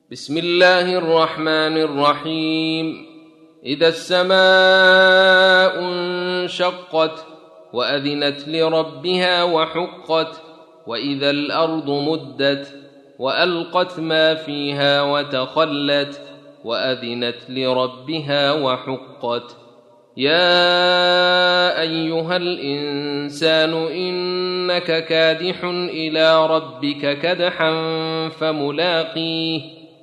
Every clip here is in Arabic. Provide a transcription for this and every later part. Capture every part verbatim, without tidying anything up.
بسم الله الرحمن الرحيم. إذا السماء انشقت وأذنت لربها وحقت، وإذا الأرض مدت وألقت ما فيها وتخلت وأذنت لربها وحقت. يا أيها الإنسان إنك كادح إلى ربك كدحا فملاقيه،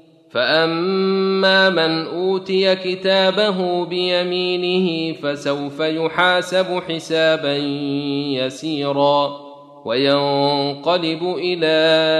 فأما من أوتي كتابه بيمينه فسوف يحاسب حسابا يسيرا وينقلب إلى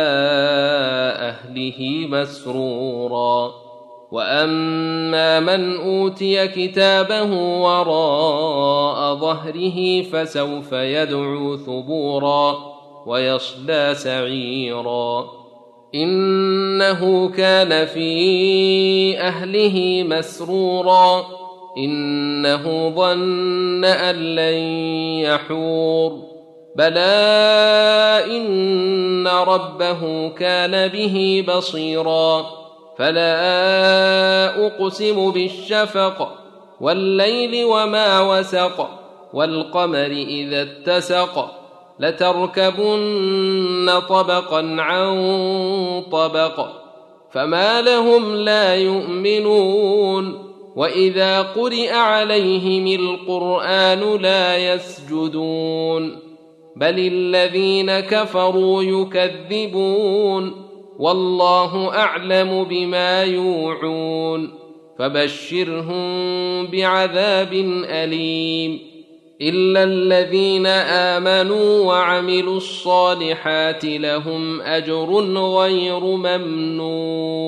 أهله مسرورا. وأما من أوتي كتابه وراء ظهره فسوف يدعو ثبورا ويصلى سعيرا. إنه كان في أهله مسرورا، إنه ظن أن لن يحور، بلى إن ربه كان به بصيرا. فلا أقسم بالشفق والليل وما وسق، والقمر إذا اتسق، لتركبن طبقا عن طبق، فما لهم لا يؤمنون. وإذا قرئ عليهم القرآن لا يسجدون، بل الذين كفروا يكذبون، والله أعلم بما يوعون، فبشرهم بعذاب أليم. إلا الذين آمنوا وعملوا الصالحات لهم أجر غير ممنون.